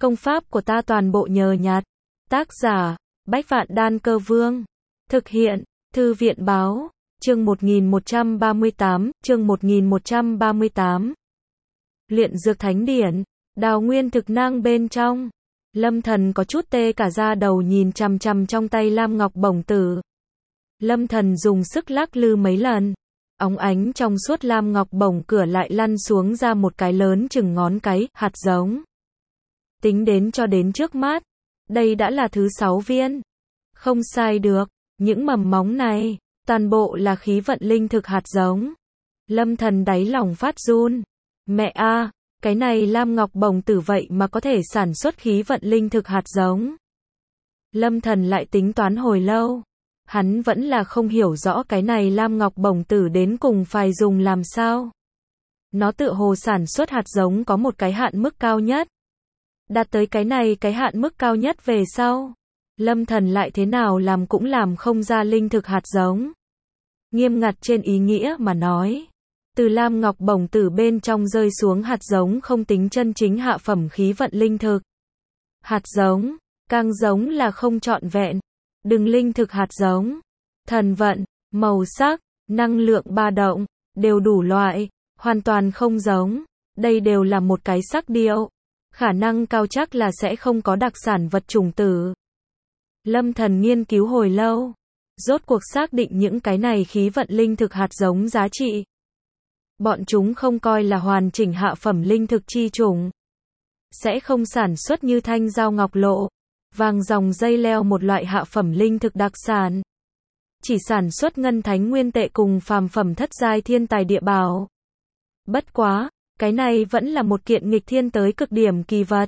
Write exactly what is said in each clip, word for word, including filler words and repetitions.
Công pháp của ta toàn bộ nhờ nhặt. Tác giả, Bách Vạn Đan Cơ Vương. Thực hiện, Thư viện Báo. Chương một nghìn một trăm ba mươi tám, chương một nghìn một trăm ba mươi tám. Luyện dược thánh điển, đào nguyên thực năng bên trong. Lâm Thần có chút tê cả da đầu nhìn chằm chằm trong tay lam ngọc bổng tử. Lâm Thần dùng sức lắc lư mấy lần. Óng ánh trong suốt lam ngọc bổng cửa lại lăn xuống ra một cái lớn chừng ngón cái, hạt giống. Tính đến cho đến trước mắt, đây đã là thứ sáu viên. Không sai được, những mầm móng này, toàn bộ là khí vận linh thực hạt giống. Lâm Thần đáy lòng phát run. Mẹ a, cái này lam ngọc bổng tử vậy mà có thể sản xuất khí vận linh thực hạt giống. Lâm Thần lại tính toán hồi lâu. Hắn vẫn là không hiểu rõ cái này lam ngọc bổng tử đến cùng phải dùng làm sao. Nó tự hồ sản xuất hạt giống có một cái hạn mức cao nhất. Đạt tới cái này cái hạn mức cao nhất về sau, Lâm Thần lại thế nào làm cũng làm không ra linh thực hạt giống. Nghiêm ngặt trên ý nghĩa mà nói, từ lam ngọc bổng tử bên trong rơi xuống hạt giống không tính chân chính hạ phẩm khí vận linh thực. Hạt giống, càng giống là không trọn vẹn. Đừng linh thực hạt giống, thần vận, màu sắc, năng lượng ba động, đều đủ loại, hoàn toàn không giống. Đây đều là một cái sắc điệu. Khả năng cao chắc là sẽ không có đặc sản vật chủng tử. Lâm Thần nghiên cứu hồi lâu, rốt cuộc xác định những cái này khí vận linh thực hạt giống giá trị. Bọn chúng không coi là hoàn chỉnh hạ phẩm linh thực chi chủng. Sẽ không sản xuất như thanh giao ngọc lộ, vàng dòng dây leo một loại hạ phẩm linh thực đặc sản. Chỉ sản xuất ngân thánh nguyên tệ cùng phàm phẩm thất giai thiên tài địa bảo. Bất quá, cái này vẫn là một kiện nghịch thiên tới cực điểm kỳ vật.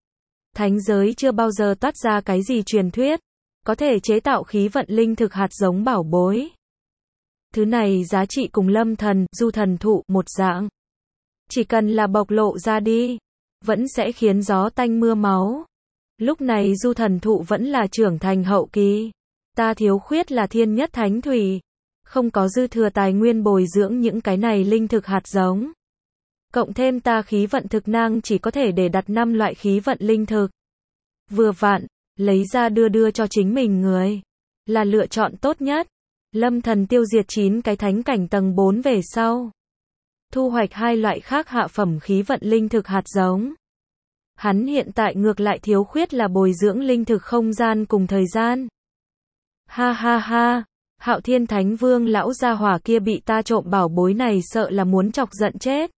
Thánh giới chưa bao giờ toát ra cái gì truyền thuyết, có thể chế tạo khí vận linh thực hạt giống bảo bối. Thứ này giá trị cùng Lâm Thần, Du Thần Thụ một dạng. Chỉ cần là bộc lộ ra đi, vẫn sẽ khiến gió tanh mưa máu. Lúc này Du Thần Thụ vẫn là trưởng thành hậu kỳ. Ta thiếu khuyết là thiên nhất thánh thủy. Không có dư thừa tài nguyên bồi dưỡng những cái này linh thực hạt giống. Cộng thêm ta khí vận thực năng chỉ có thể để đặt năm loại khí vận linh thực. Vừa vặn, lấy ra đưa đưa cho chính mình người. Là lựa chọn tốt nhất. Lâm Thần tiêu diệt chín cái thánh cảnh tầng bốn về sau. Thu hoạch hai loại khác hạ phẩm khí vận linh thực hạt giống. Hắn hiện tại ngược lại thiếu khuyết là bồi dưỡng linh thực không gian cùng thời gian. Ha ha ha, Hạo Thiên Thánh Vương lão gia hỏa kia bị ta trộm bảo bối này sợ là muốn chọc giận chết.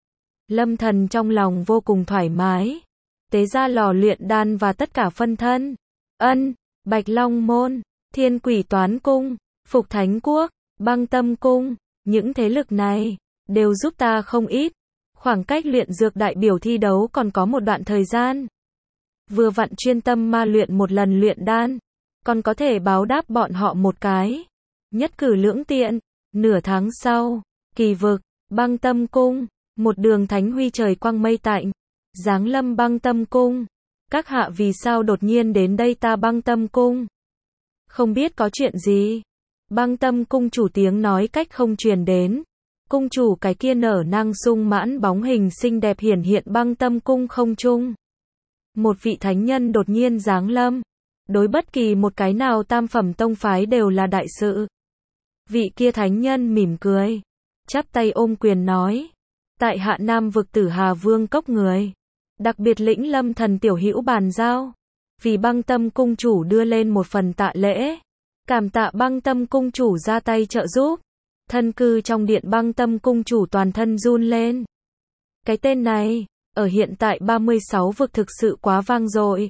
Lâm Thần trong lòng vô cùng thoải mái. Tế ra lò luyện đan và tất cả phân thân. Ân, Bạch Long Môn, Thiên Quỷ Toán Cung, Phục Thánh Quốc, Băng Tâm Cung, những thế lực này đều giúp ta không ít. Khoảng cách luyện dược đại biểu thi đấu còn có một đoạn thời gian. Vừa vặn chuyên tâm ma luyện một lần luyện đan, còn có thể báo đáp bọn họ một cái. Nhất cử lưỡng tiện. Nửa tháng sau, Kỳ Vực, Băng Tâm Cung, một đường thánh huy trời quang mây tạnh, giáng lâm Băng Tâm Cung. Các hạ vì sao đột nhiên đến đây ta Băng Tâm Cung? Không biết có chuyện gì. Băng Tâm Cung chủ tiếng nói cách không truyền đến. Cung chủ cái kia nở năng sung mãn bóng hình xinh đẹp hiển hiện Băng Tâm Cung không trung. Một vị thánh nhân đột nhiên giáng lâm. Đối bất kỳ một cái nào tam phẩm tông phái đều là đại sự. Vị kia thánh nhân mỉm cười, chắp tay ôm quyền nói. Tại hạ Nam vực Tử Hà Vương cốc người. Đặc biệt lĩnh Lâm Thần tiểu hữu bàn giao. Vì Băng Tâm Cung chủ đưa lên một phần tạ lễ. Cảm tạ Băng Tâm Cung chủ ra tay trợ giúp. Thân cư trong điện Băng Tâm Cung chủ toàn thân run lên. Cái tên này, ở hiện tại ba mươi sáu vực thực sự quá vang dội.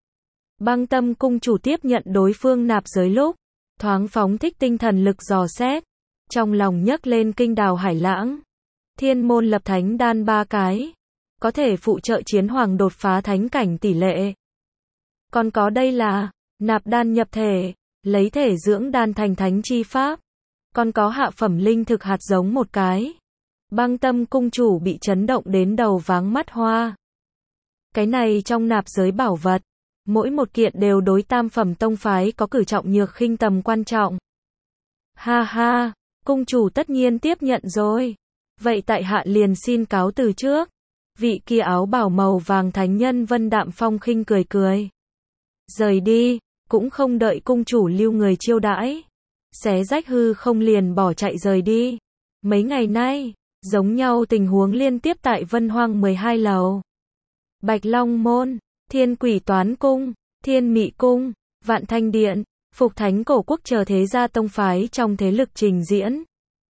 Băng Tâm Cung chủ tiếp nhận đối phương nạp giới lúc, thoáng phóng thích tinh thần lực dò xét. Trong lòng nhấc lên kinh đào hải lãng. Thiên môn lập thánh đan ba cái. Có thể phụ trợ chiến hoàng đột phá thánh cảnh tỷ lệ. Còn có đây là, nạp đan nhập thể, lấy thể dưỡng đan thành thánh chi pháp. Còn có hạ phẩm linh thực hạt giống một cái. Băng Tâm Cung chủ bị chấn động đến đầu váng mắt hoa. Cái này trong nạp giới bảo vật, mỗi một kiện đều đối tam phẩm tông phái có cử trọng nhược khinh tầm quan trọng. Ha ha, cung chủ tất nhiên tiếp nhận rồi. Vậy tại hạ liền xin cáo từ trước. Vị kia áo bào màu vàng thánh nhân Vân Đạm Phong khinh cười cười. Rời đi, cũng không đợi cung chủ lưu người chiêu đãi. Xé rách hư không liền bỏ chạy rời đi. Mấy ngày nay, giống nhau tình huống liên tiếp tại Vân Hoang mười hai lầu. Bạch Long Môn, Thiên Quỷ Toán Cung, Thiên Mị Cung, Vạn Thanh Điện, Phục Thánh Cổ Quốc chờ thế gia tông phái trong thế lực trình diễn.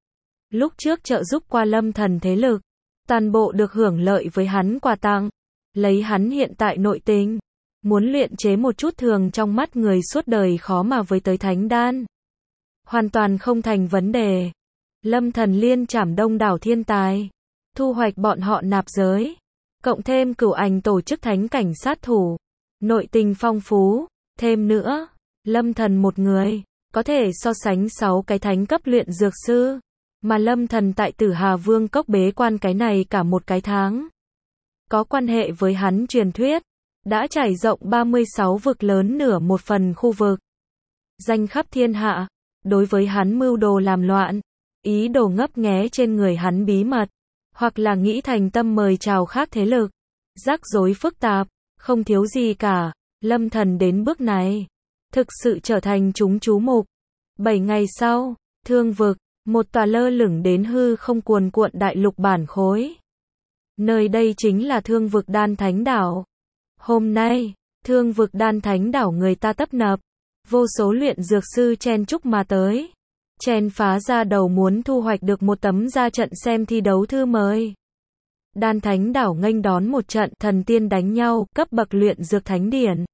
Lúc trước trợ giúp qua Lâm Thần thế lực, toàn bộ được hưởng lợi với hắn quà tặng. Lấy hắn hiện tại nội tình, muốn luyện chế một chút thường trong mắt người suốt đời khó mà với tới thánh đan. Hoàn toàn không thành vấn đề. Lâm Thần liên trảm đông đảo thiên tài, thu hoạch bọn họ nạp giới, cộng thêm Cửu Ảnh tổ chức thánh cảnh sát thủ, nội tình phong phú, thêm nữa, Lâm Thần một người, có thể so sánh sáu cái thánh cấp luyện dược sư, mà Lâm Thần tại Tử Hà Vương cốc bế quan cái này cả một cái tháng. Có quan hệ với hắn truyền thuyết, đã trải rộng ba mươi sáu vực lớn nửa một phần khu vực. Danh khắp thiên hạ, đối với hắn mưu đồ làm loạn, ý đồ ngấp nghé trên người hắn bí mật, hoặc là nghĩ thành tâm mời chào khác thế lực. Rắc rối phức tạp, không thiếu gì cả, Lâm Thần đến bước này, thực sự trở thành chúng chú mục. Bảy ngày sau, Thương vực, một tòa lơ lửng đến hư không cuồn cuộn đại lục bản khối. Nơi đây chính là Thương vực Đan Thánh Đảo. Hôm nay, Thương vực Đan Thánh Đảo người ta tấp nập, vô số luyện dược sư chen chúc mà tới. Chen phá ra đầu muốn thu hoạch được một tấm ra trận xem thi đấu thư mời. Đan Thánh Đảo nghênh đón một trận thần tiên đánh nhau, cấp bậc luyện dược thánh điển.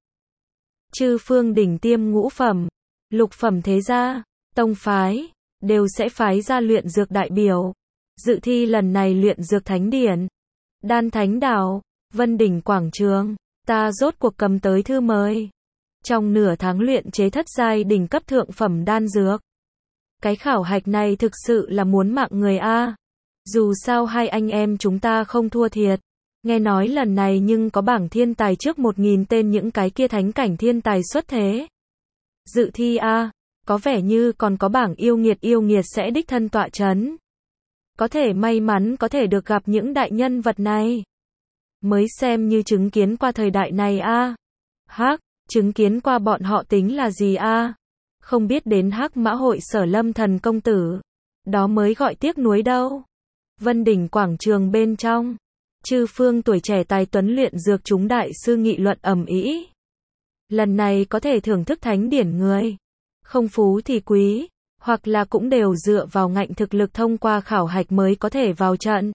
Chư phương đỉnh tiêm ngũ phẩm, lục phẩm thế gia, tông phái, đều sẽ phái ra luyện dược đại biểu. Dự thi lần này luyện dược thánh điển. Đan Thánh Đảo, Vân Đỉnh Quảng Trường, ta rốt cuộc cầm tới thư mời. Trong nửa tháng luyện chế thất giai đỉnh cấp thượng phẩm đan dược. Cái khảo hạch này thực sự là muốn mạng người a. Dù sao hai anh em chúng ta không thua thiệt. Nghe nói lần này nhưng có bảng thiên tài trước một nghìn tên những cái kia thánh cảnh thiên tài xuất thế. Dự thi a, có vẻ như còn có bảng yêu nghiệt yêu nghiệt sẽ đích thân tọa chấn. Có thể may mắn có thể được gặp những đại nhân vật này. Mới xem như chứng kiến qua thời đại này a. Hắc, chứng kiến qua bọn họ tính là gì a? Không biết đến Hắc Mã hội Sở Lâm Thần công tử. Đó mới gọi tiếc nuối đâu. Vân Đỉnh Quảng Trường bên trong, chư phương tuổi trẻ tài tuấn luyện dược chúng đại sư nghị luận ầm ĩ. Lần này có thể thưởng thức thánh điển người, không phú thì quý, hoặc là cũng đều dựa vào ngạnh thực lực thông qua khảo hạch mới có thể vào trận.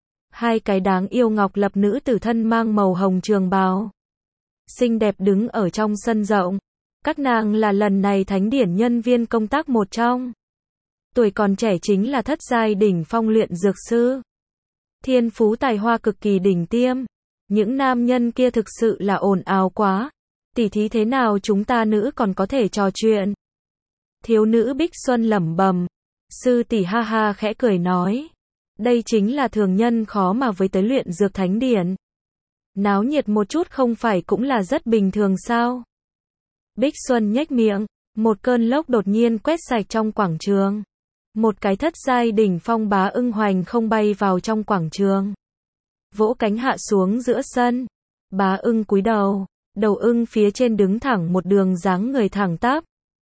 Hai cái đáng yêu ngọc lập nữ tử thân mang màu hồng trường bào, xinh đẹp đứng ở trong sân rộng. Các nàng là lần này thánh điển nhân viên công tác một trong. Tuổi còn trẻ chính là thất giai đỉnh phong luyện dược sư. Thiên phú tài hoa cực kỳ đỉnh tiêm. Những nam nhân kia thực sự là ồn ào quá. Tỉ thí thế nào chúng ta nữ còn có thể trò chuyện. Thiếu nữ Bích Xuân lẩm bẩm. Sư tỷ ha ha khẽ cười nói. Đây chính là thường nhân khó mà với tới luyện dược thánh điển. Náo nhiệt một chút không phải cũng là rất bình thường sao? Bích Xuân nhếch miệng. Một cơn lốc đột nhiên quét sạch trong quảng trường. Một cái thất giai đỉnh phong bá ưng hoành không bay vào trong quảng trường. Vỗ cánh hạ xuống giữa sân. Bá ưng cúi đầu. Đầu ưng phía trên đứng thẳng một đường dáng người thẳng tắp.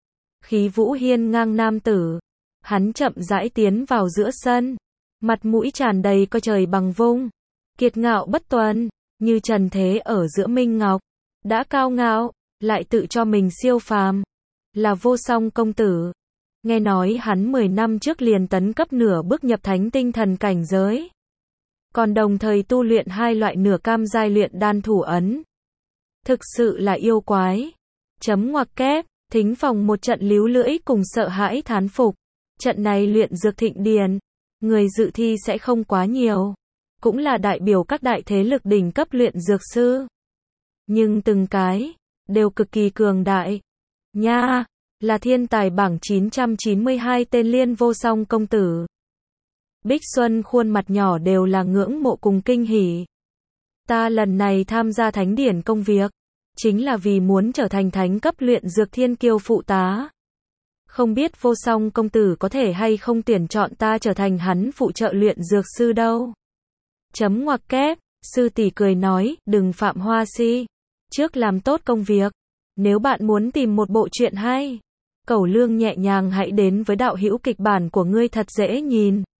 Khí vũ hiên ngang nam tử. Hắn chậm rãi tiến vào giữa sân. Mặt mũi tràn đầy coi trời bằng vung. Kiệt ngạo bất tuần. Như trần thế ở giữa minh ngọc. Đã cao ngạo, lại tự cho mình siêu phàm. Là Vô Song công tử. Nghe nói hắn mười năm trước liền tấn cấp nửa bước nhập thánh tinh thần cảnh giới. Còn đồng thời tu luyện hai loại nửa cam giai luyện đan thủ ấn. Thực sự là yêu quái. Chấm ngoặc kép, thính phòng một trận líu lưỡi cùng sợ hãi thán phục. Trận này luyện dược thịnh điển. Người dự thi sẽ không quá nhiều. Cũng là đại biểu các đại thế lực đỉnh cấp luyện dược sư. Nhưng từng cái, đều cực kỳ cường đại. Nha! Là thiên tài bảng chín trăm chín mươi hai tên Liên Vô Song công tử. Bích Xuân khuôn mặt nhỏ đều là ngưỡng mộ cùng kinh hỉ. Ta lần này tham gia thánh điển công việc, chính là vì muốn trở thành thánh cấp luyện dược thiên kiêu phụ tá. Không biết Vô Song công tử có thể hay không tuyển chọn ta trở thành hắn phụ trợ luyện dược sư đâu. Chấm ngoặc kép, Sư tỷ cười nói, đừng phạm hoa si. Trước làm tốt công việc. Nếu bạn muốn tìm một bộ truyện hay, Cẩu Lương nhẹ nhàng hãy đến với đạo hữu kịch bản của ngươi thật dễ nhìn.